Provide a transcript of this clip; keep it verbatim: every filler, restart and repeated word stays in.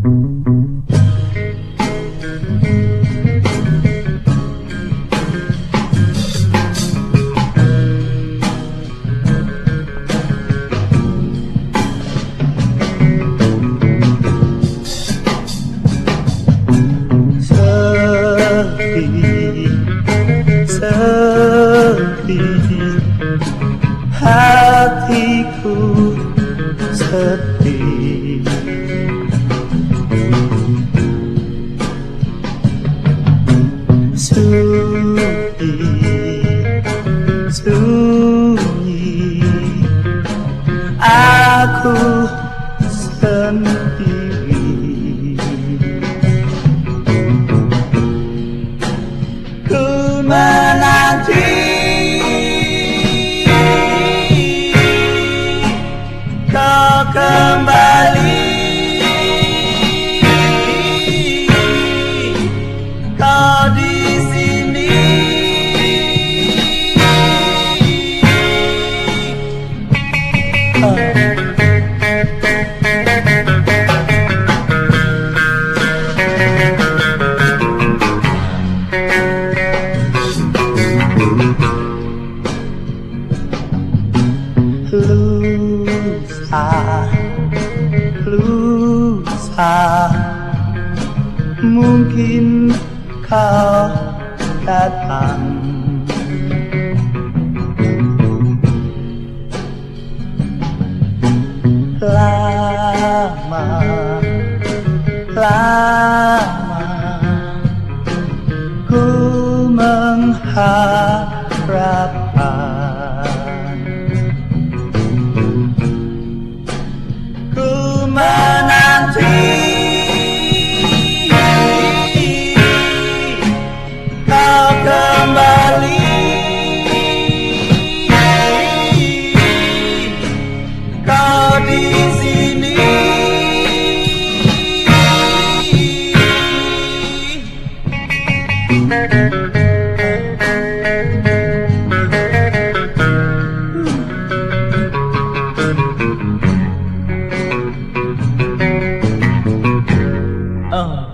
Sepi, hatiku sepi. Sunyi, sunyi, aku sendiri. Ku menanti kau kembali, kau di sini. Oh. Lusa, lusa, mungkin kau datang. Lama, lama ku mengharapkan, ku menanti kau kembali, kau di sini. Oh.